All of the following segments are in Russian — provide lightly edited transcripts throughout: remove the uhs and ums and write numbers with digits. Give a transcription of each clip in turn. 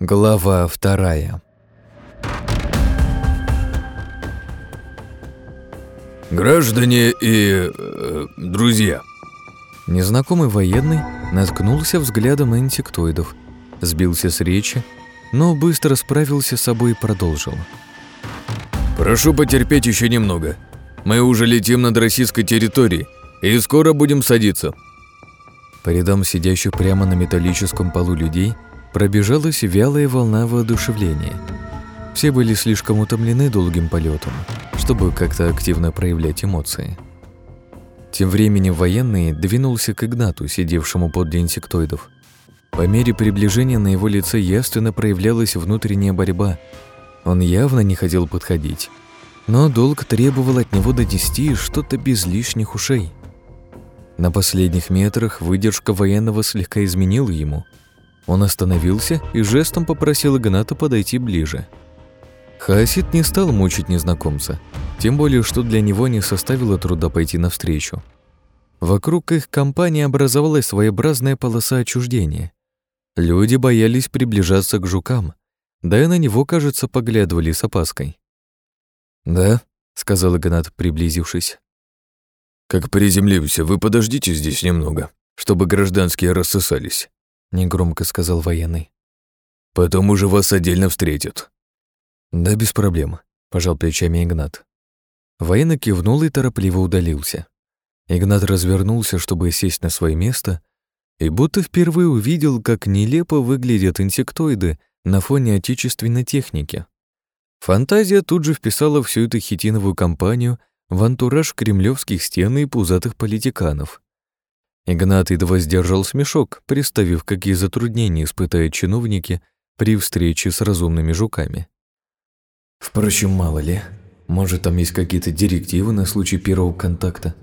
Глава 2. Граждане и друзья. Незнакомый военный наткнулся взглядом на инсектоидов, сбился с речи, но быстро справился с собой и продолжил. Прошу потерпеть еще немного. Мы уже летим над российской территорией и скоро будем садиться. По рядам сидящих прямо на металлическом полу людей пробежалась вялая волна воодушевления. Все были слишком утомлены долгим полетом, чтобы как-то активно проявлять эмоции. Тем временем военный двинулся к Игнату, сидевшему подле инсектоидов. По мере приближения на его лице явственно проявлялась внутренняя борьба. Он явно не хотел подходить, но долг требовал от него донести что-то без лишних ушей. На последних метрах выдержка военного слегка изменила ему. Он остановился и жестом попросил Игната подойти ближе. Хаосид не стал мучить незнакомца, тем более, что для него не составило труда пойти навстречу. Вокруг их компании образовалась своеобразная полоса отчуждения. Люди боялись приближаться к жукам, да и на него, кажется, поглядывали с опаской. «Да», — сказал Игнат, приблизившись. Как приземлимся, вы подождите здесь немного, чтобы гражданские рассосались, негромко сказал военный. Потом уже вас отдельно встретят. Да, без проблем, пожал плечами Игнат. Военный кивнул и торопливо удалился. Игнат развернулся, чтобы сесть на свое место, и будто впервые увидел, как нелепо выглядят инсектоиды на фоне отечественной техники. Фантазия тут же вписала всю эту хитиновую компанию в антураж кремлевских стен и пузатых политиканов. Игнат едва сдержал смешок, представив, какие затруднения испытают чиновники при встрече с разумными жуками. Впрочем, мало ли, может, там есть какие-то директивы на случай первого контакта.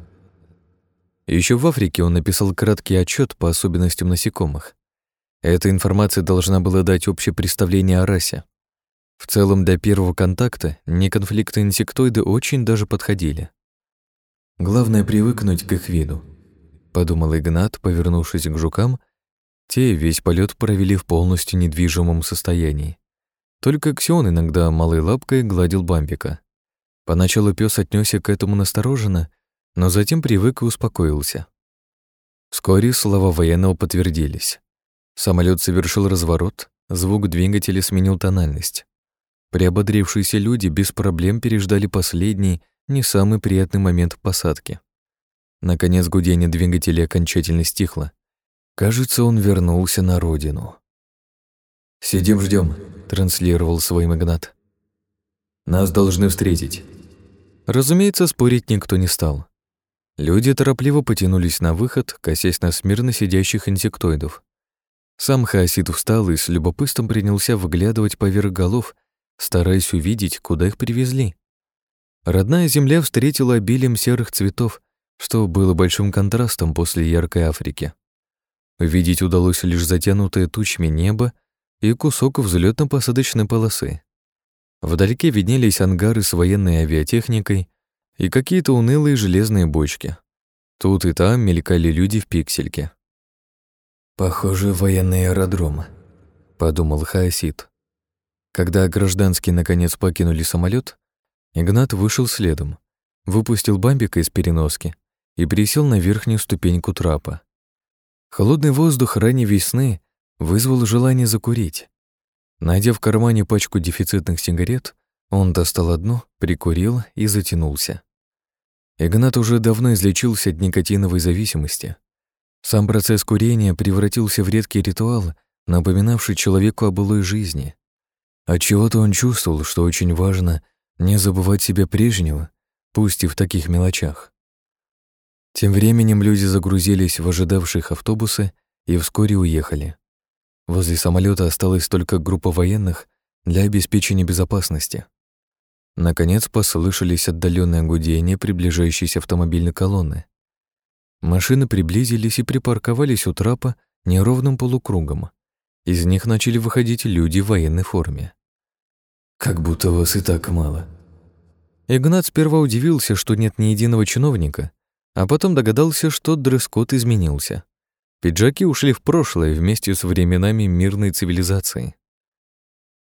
Еще в Африке он написал краткий отчет по особенностям насекомых. Эта информация должна была дать общее представление о расе. В целом, для первого контакта неконфликтные инсектоиды очень даже подходили. «Главное — привыкнуть к их виду», — подумал Игнат, повернувшись к жукам. Те весь полет провели в полностью недвижимом состоянии. Только Ксион иногда малой лапкой гладил Бамбика. Поначалу пес отнесся к этому настороженно, но затем привык и успокоился. Вскоре слова военного подтвердились. Самолет совершил разворот, звук двигателя сменил тональность. Приободрившиеся люди без проблем переждали последний, не самый приятный момент посадки. Наконец гудение двигателя окончательно стихло. Кажется, он вернулся на родину. «Сидим, ждем», — транслировал своим Игнат. «Нас должны встретить». Разумеется, спорить никто не стал. Люди торопливо потянулись на выход, косясь на смирно сидящих инсектоидов. Сам Хаосид встал и с любопытством принялся выглядывать поверх голов, стараясь увидеть, куда их привезли. Родная земля встретила обилием серых цветов, что было большим контрастом после яркой Африки. Увидеть удалось лишь затянутое тучами небо и кусок взлётно-посадочной полосы. Вдалеке виднелись ангары с военной авиатехникой и какие-то унылые железные бочки. Тут и там мелькали люди в пиксельке. «Похоже, военный аэродром», — подумал Хаосид. Когда гражданские наконец покинули самолет, Игнат вышел следом, выпустил Бамбика из переноски и присел на верхнюю ступеньку трапа. Холодный воздух ранней весны вызвал желание закурить. Найдя в кармане пачку дефицитных сигарет, он достал одну, прикурил и затянулся. Игнат уже давно излечился от никотиновой зависимости. Сам процесс курения превратился в редкий ритуал, напоминавший человеку о былой жизни. Отчего-то он чувствовал, что очень важно не забывать себя прежнего, пусть и в таких мелочах. Тем временем люди загрузились в ожидавших автобусы и вскоре уехали. Возле самолета осталась только группа военных для обеспечения безопасности. Наконец послышались отдаленные гудения приближающейся автомобильной колонны. Машины приблизились и припарковались у трапа неровным полукругом. Из них начали выходить люди в военной форме. «Как будто вас и так мало». Игнат сперва удивился, что нет ни единого чиновника, а потом догадался, что дресс-код изменился. Пиджаки ушли в прошлое вместе с временами мирной цивилизации.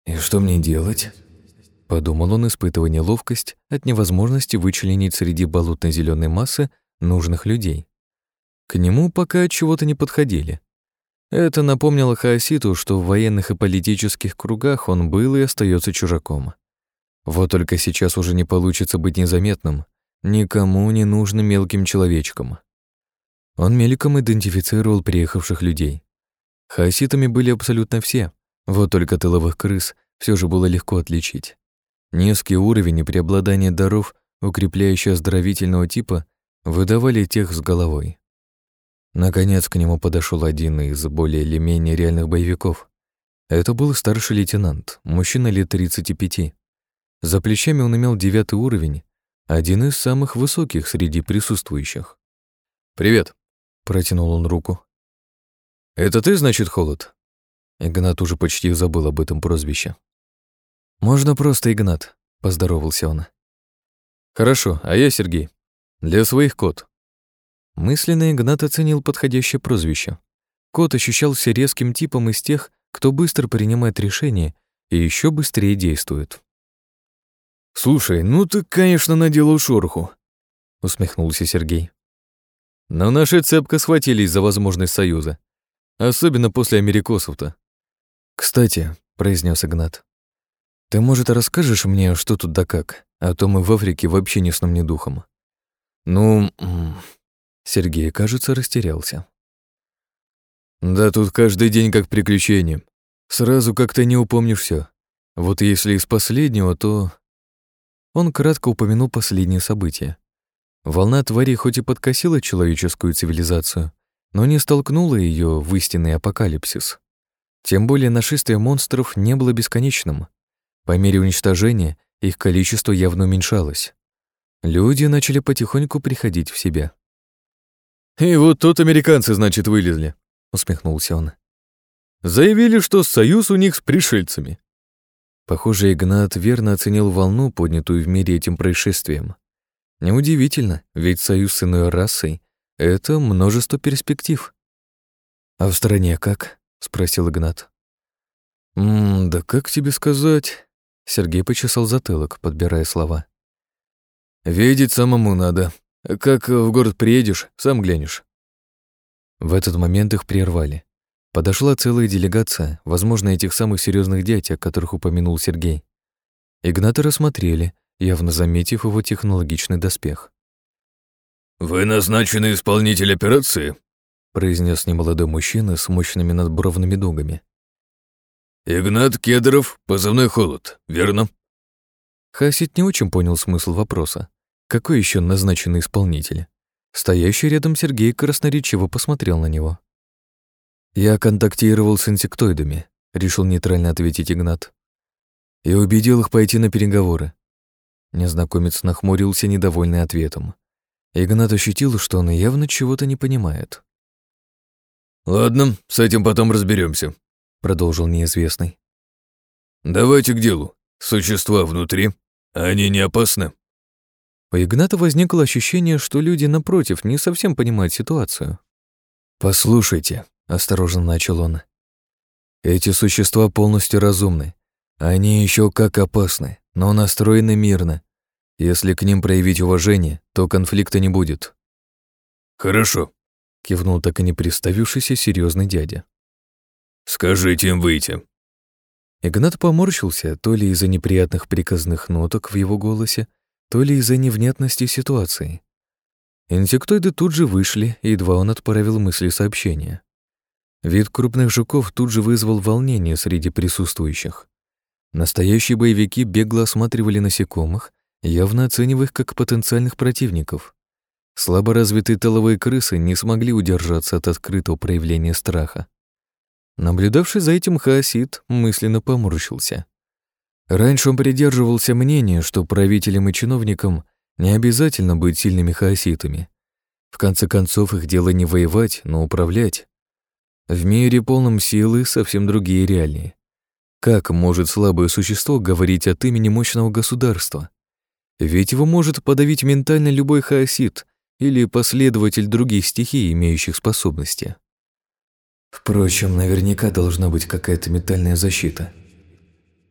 «И что мне делать?» Подумал он, испытывая неловкость от невозможности вычленить среди болотной зеленой массы нужных людей. К нему пока от чего-то не подходили. Это напомнило Хаоситу, что в военных и политических кругах он был и остается чужаком. Вот только сейчас уже не получится быть незаметным, никому не нужным мелким человечком. Он мельком идентифицировал приехавших людей. Хаоситами были абсолютно все, вот только тыловых крыс все же было легко отличить. Низкий уровень и преобладание даров, укрепляющие оздоровительного типа, выдавали тех с головой. Наконец к нему подошел один из более или менее реальных боевиков. Это был старший лейтенант, мужчина лет 35. За плечами он имел 9 уровень, один из самых высоких среди присутствующих. «Привет», — протянул он руку. «Это ты, значит, Холод?» Игнат уже почти забыл об этом прозвище. «Можно просто Игнат», — поздоровался он. «Хорошо, а я Сергей. Для своих кот». Мысленно Игнат оценил подходящее прозвище. Кот ощущался резким типом из тех, кто быстро принимает решения и еще быстрее действует. «Слушай, ну ты, конечно, наделал шороху», — усмехнулся Сергей. «Но наши цепко схватились за возможность союза. Особенно после америкосов-то». «Кстати», — произнес Игнат, «ты, может, расскажешь мне, что тут да как, а то мы в Африке вообще ни сном, ни духом». «Ну...» Сергей, кажется, растерялся. «Да тут каждый день как приключение. Сразу как-то не упомнишь все. Вот если из последнего, то...» Он кратко упомянул последние события. Волна тварей хоть и подкосила человеческую цивилизацию, но не столкнула ее в истинный апокалипсис. Тем более нашествие монстров не было бесконечным. По мере уничтожения их количество явно уменьшалось. Люди начали потихоньку приходить в себя. «И вот тут американцы, значит, вылезли», — усмехнулся он. «Заявили, что союз у них с пришельцами». Похоже, Игнат верно оценил волну, поднятую в мире этим происшествием. Неудивительно, ведь союз с иной расой — это множество перспектив. «А в стране как?» — спросил Игнат. Да как тебе сказать?» Сергей почесал затылок, подбирая слова. «Видеть самому надо. Как в город приедешь, сам глянешь». В этот момент их прервали. Подошла целая делегация, возможно, этих самых серьезных дядь, о которых упомянул Сергей. Игната рассмотрели, явно заметив его технологичный доспех. «Вы назначенный исполнитель операции?» — произнес немолодой мужчина с мощными надбровными дугами. «Игнат Кедров, позывной Холод, верно?» Хасид не очень понял смысл вопроса. Какой еще назначенный исполнитель? Стоящий рядом Сергей красноречиво посмотрел на него. «Я контактировал с инсектоидами», — решил нейтрально ответить Игнат. «И убедил их пойти на переговоры». Незнакомец нахмурился, недовольный ответом. Игнат ощутил, что он явно чего-то не понимает. «Ладно, с этим потом разберемся», — продолжил неизвестный. «Давайте к делу. Существа внутри, они не опасны?» У Игната возникло ощущение, что люди, напротив, не совсем понимают ситуацию. «Послушайте», — осторожно начал он, — «эти существа полностью разумны. Они еще как опасны, но настроены мирно. Если к ним проявить уважение, то конфликта не будет». «Хорошо», — кивнул так и не представившийся серьезный дядя. «Скажите им выйти». Игнат поморщился, то ли из-за неприятных приказных ноток в его голосе, то ли из-за невнятности ситуации. Инсектоиды тут же вышли, едва он отправил мысли сообщения. Вид крупных жуков тут же вызвал волнение среди присутствующих. Настоящие боевики бегло осматривали насекомых, явно оценивая их как потенциальных противников. Слабо развитые тыловые крысы не смогли удержаться от открытого проявления страха. Наблюдавший за этим Хаосид мысленно поморщился. Раньше он придерживался мнения, что правителям и чиновникам не обязательно быть сильными хаоситами. В конце концов, их дело не воевать, но управлять. В мире, полном силы, совсем другие реалии. Как может слабое существо говорить от имени мощного государства? Ведь его может подавить ментально любой хаосит или последователь других стихий, имеющих способности. Впрочем, наверняка должна быть какая-то ментальная защита.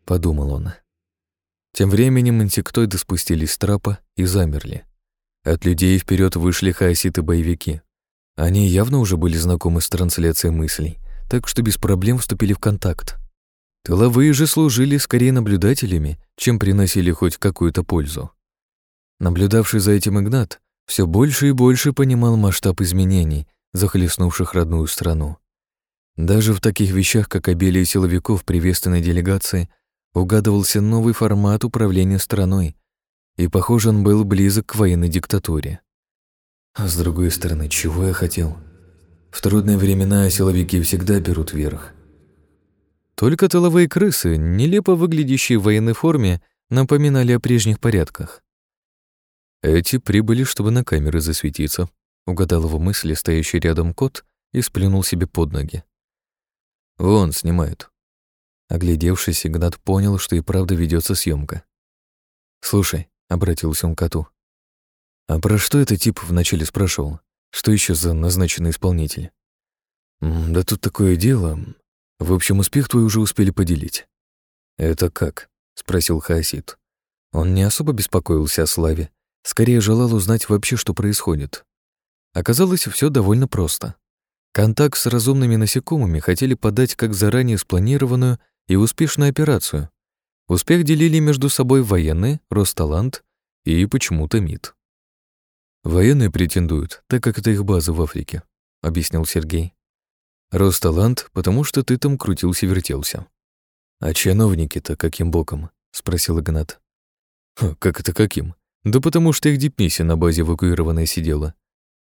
— подумал он. Тем временем инсектоиды спустились с трапа и замерли. От людей вперед вышли хаоситы-боевики. Они явно уже были знакомы с трансляцией мыслей, так что без проблем вступили в контакт. Тыловые же служили скорее наблюдателями, чем приносили хоть какую-то пользу. Наблюдавший за этим Игнат все больше и больше понимал масштаб изменений, захлестнувших родную страну. Даже в таких вещах, как обилие силовиков приветственной делегации, угадывался новый формат управления страной, и, похоже, он был близок к военной диктатуре. А с другой стороны, чего я хотел? В трудные времена силовики всегда берут верх. Только тыловые крысы, нелепо выглядящие в военной форме, напоминали о прежних порядках. Эти прибыли, чтобы на камеры засветиться, угадал его мысли стоящий рядом кот и сплюнул себе под ноги. Вон, снимают. Оглядевшись, Игнат понял, что и правда ведется съемка. «Слушай», — обратился он к коту, «а про что этот тип вначале спрашивал? Что еще за назначенный исполнитель?» «Да тут такое дело. В общем, успех твой уже успели поделить». «Это как?» — спросил хаосит. Он не особо беспокоился о славе, скорее желал узнать вообще, что происходит. Оказалось, все довольно просто. Контакт с разумными насекомыми хотели подать как заранее спланированную и успешную операцию. Успех делили между собой военные, Росталант и почему-то МИД. «Военные претендуют, так как это их база в Африке», — объяснил Сергей. «Росталант, потому что ты там крутился-вертелся». «А чиновники-то каким боком?» — спросил Игнат. «Как это каким? Да потому что их дипмиссия на базе эвакуированная сидела».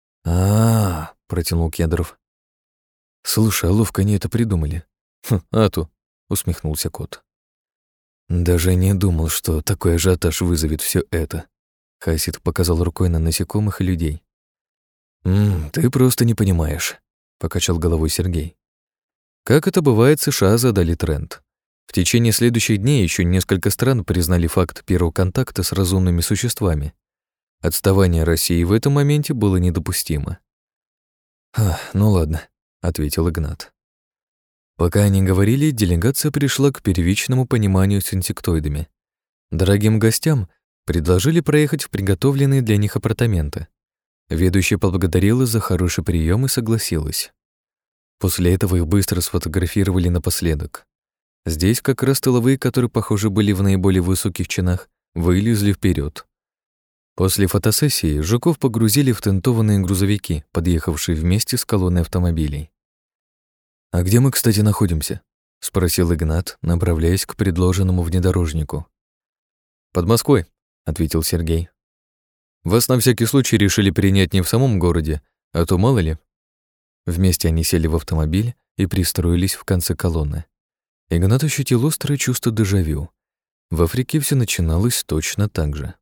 Протянул Кедров. «Слушай, а ловко они это придумали». «А-то», — усмехнулся кот. «Даже не думал, что такой ажиотаж вызовет все это». Хаосит показал рукой на насекомых и людей. «Ты просто не понимаешь», — покачал головой Сергей. Как это бывает, США задали тренд. В течение следующих дней еще несколько стран признали факт первого контакта с разумными существами. Отставание России в этом моменте было недопустимо. «Ну ладно», — ответил Игнат. Пока они говорили, делегация пришла к первичному пониманию с инсектоидами. Дорогим гостям предложили проехать в приготовленные для них апартаменты. Ведущая поблагодарила за хороший прием и согласилась. После этого их быстро сфотографировали напоследок. Здесь как раз тыловые, которые, похоже, были в наиболее высоких чинах, вылезли вперед. После фотосессии жуков погрузили в тентованные грузовики, подъехавшие вместе с колонной автомобилей. «А где мы, кстати, находимся?» — спросил Игнат, направляясь к предложенному внедорожнику. «Под Москвой», — ответил Сергей. «Вас на всякий случай решили принять не в самом городе, а то мало ли». Вместе они сели в автомобиль и пристроились в конце колонны. Игнат ощутил острое чувство дежавю. В Африке все начиналось точно так же.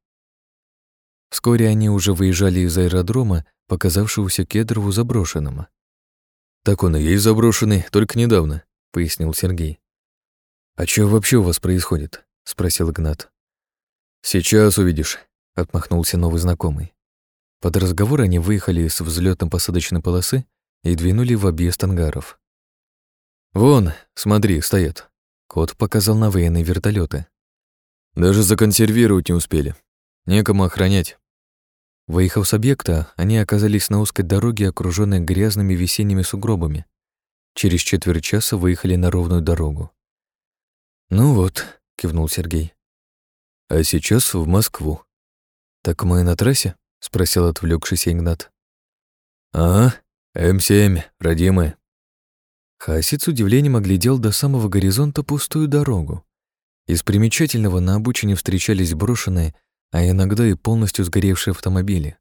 Вскоре они уже выезжали из аэродрома, показавшегося Кедрову заброшенным. «Так он и есть заброшенный, только недавно», — пояснил Сергей. «А что вообще у вас происходит?» — спросил Игнат. «Сейчас увидишь», — отмахнулся новый знакомый. Под разговор они выехали с взлётно-посадочной полосы и двинули в объезд ангаров. «Вон, смотри, стоят». Кот показал на военные вертолеты. «Даже законсервировать не успели. Некому охранять». Выехав с объекта, они оказались на узкой дороге, окружённой грязными весенними сугробами. Через четверть часа выехали на ровную дорогу. «Ну вот», — кивнул Сергей. «А сейчас в Москву». «Так мы на трассе?» — спросил отвлёкшийся Игнат. «Ага, М7, родимая». Хаосит с удивлением оглядел до самого горизонта пустую дорогу. Из примечательного на обочине встречались брошенные, а иногда и полностью сгоревшие автомобили.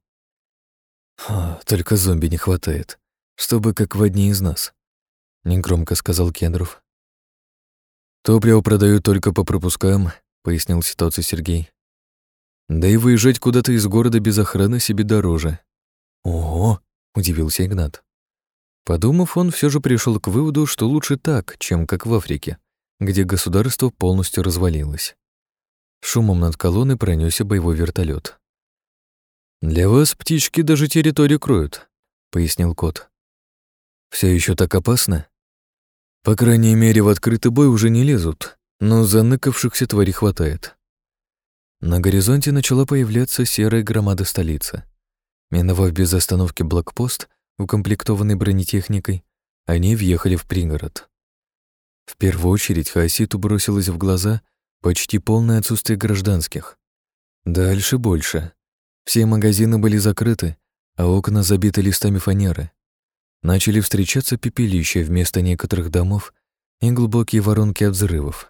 «Только зомби не хватает, чтобы как в одни из нас», — негромко сказал Кедров. «Топливо продают только по пропускам», — пояснил ситуацию Сергей. «Да и выезжать куда-то из города без охраны себе дороже». «Ого!» — удивился Игнат. Подумав, он все же пришел к выводу, что лучше так, чем как в Африке, где государство полностью развалилось. Шумом над колонной пронесся боевой вертолет. «Для вас птички даже территорию кроют», — пояснил кот. «Все еще так опасно?» «По крайней мере, в открытый бой уже не лезут», но заныкавшихся тварей хватает. На горизонте начала появляться серая громада столицы. Миновав без остановки блокпост, укомплектованный бронетехникой, они въехали в пригород. В первую очередь Хаоситу бросилось в глаза почти полное отсутствие гражданских. Дальше больше. Все магазины были закрыты, а окна забиты листами фанеры. Начали встречаться пепелища вместо некоторых домов и глубокие воронки от взрывов.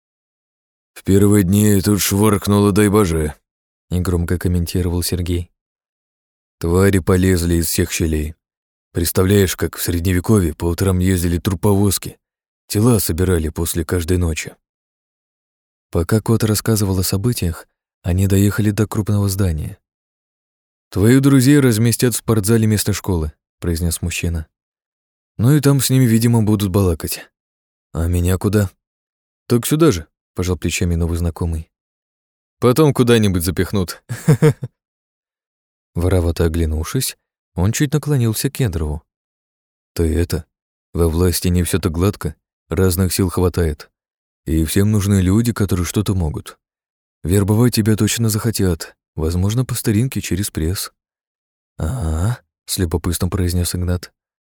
«В первые дни тут шваркнуло, дай боже», — негромко комментировал Сергей. «Твари полезли из всех щелей. Представляешь, как в Средневековье по утрам ездили труповозки, тела собирали после каждой ночи». Пока кот рассказывал о событиях, они доехали до крупного здания. «Твоих друзей разместят в спортзале место школы», — произнес мужчина. «Ну и там с ними, видимо, будут балакать. А меня куда?» «Так сюда же», — пожал плечами новый знакомый. «Потом куда-нибудь запихнут». Воровато оглянувшись, он чуть наклонился к Кедрову. «Ты это, во власти не все так гладко, разных сил хватает. И всем нужны люди, которые что-то могут. Вербовать тебя точно захотят, возможно, по старинке через пресс». «Ага», — с любопытством произнес Игнат.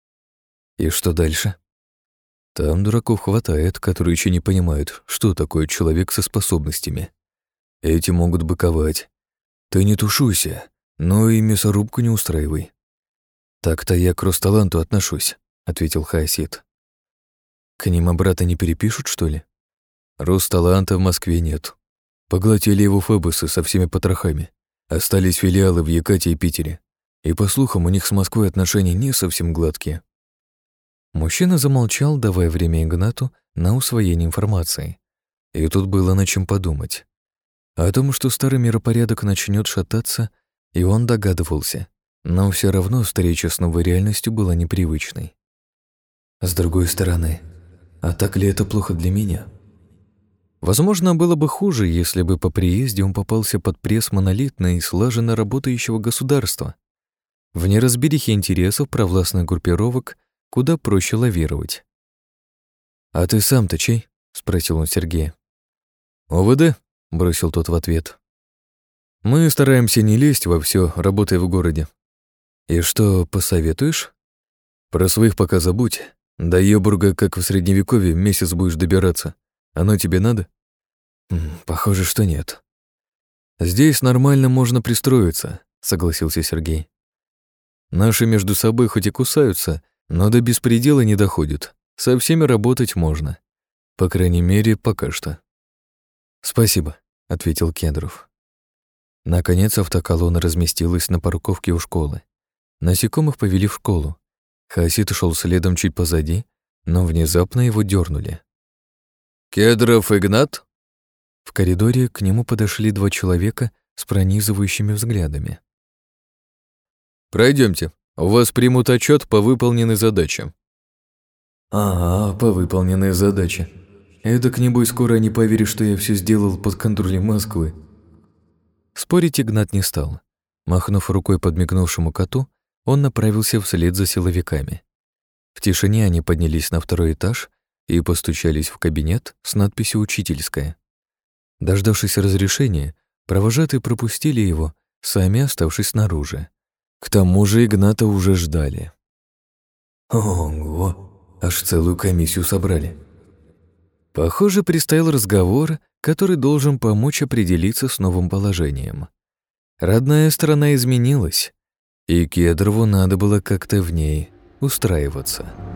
«И что дальше?» «Там дураков хватает, которые еще не понимают, что такое человек со способностями. Эти могут быковать. Ты не тушуйся, но и мясорубку не устраивай». «Так-то я к Росталанту отношусь», — ответил Хаосит. «К ним обратно не перепишут, что ли?» «Росталанта в Москве нет. Поглотили его фэбусы со всеми потрохами. Остались филиалы в Якате и Питере. И, по слухам, у них с Москвой отношения не совсем гладкие». Мужчина замолчал, давая время Игнату на усвоение информации. И тут было над чем подумать. О том, что старый миропорядок начнет шататься, и он догадывался, но все равно встреча с новой реальностью была непривычной. С другой стороны, а так ли это плохо для меня? Возможно, было бы хуже, если бы по приезде он попался под пресс монолитно и слаженно работающего государства. В неразберихе интересов провластных группировок куда проще лавировать. «А ты сам-то чей?» — спросил он Сергея. «ОВД», — бросил тот в ответ. «Мы стараемся не лезть во все, работая в городе. И что, посоветуешь? Про своих пока забудь. До Йобурга, как в Средневековье, месяц будешь добираться. Оно тебе надо?» «Похоже, что нет». «Здесь нормально можно пристроиться», — согласился Сергей. «Наши между собой хоть и кусаются, но до беспредела не доходит. Со всеми работать можно. По крайней мере, пока что». «Спасибо», — ответил Кедров. Наконец автоколонна разместилась на парковке у школы. Насекомых повели в школу. Хаосит шел следом чуть позади, но внезапно его дернули. «Кедров Игнат?» В коридоре к нему подошли два человека с пронизывающими взглядами. «Пройдемте. У вас примут отчет по выполненной задаче». «Ага, по выполненной задаче. Эдак, небось, скоро не поверишь, что я все сделал под контролем Москвы». Спорить Игнат не стал. Махнув рукой подмигнувшему коту, он направился вслед за силовиками. В тишине они поднялись на второй этаж и постучались в кабинет с надписью «Учительская». Дождавшись разрешения, провожатые пропустили его, сами оставшись снаружи. К тому же Игната уже ждали. Ого, аж целую комиссию собрали. Похоже, предстоял разговор, который должен помочь определиться с новым положением. Родная страна изменилась, и Кедрову надо было как-то в ней устраиваться.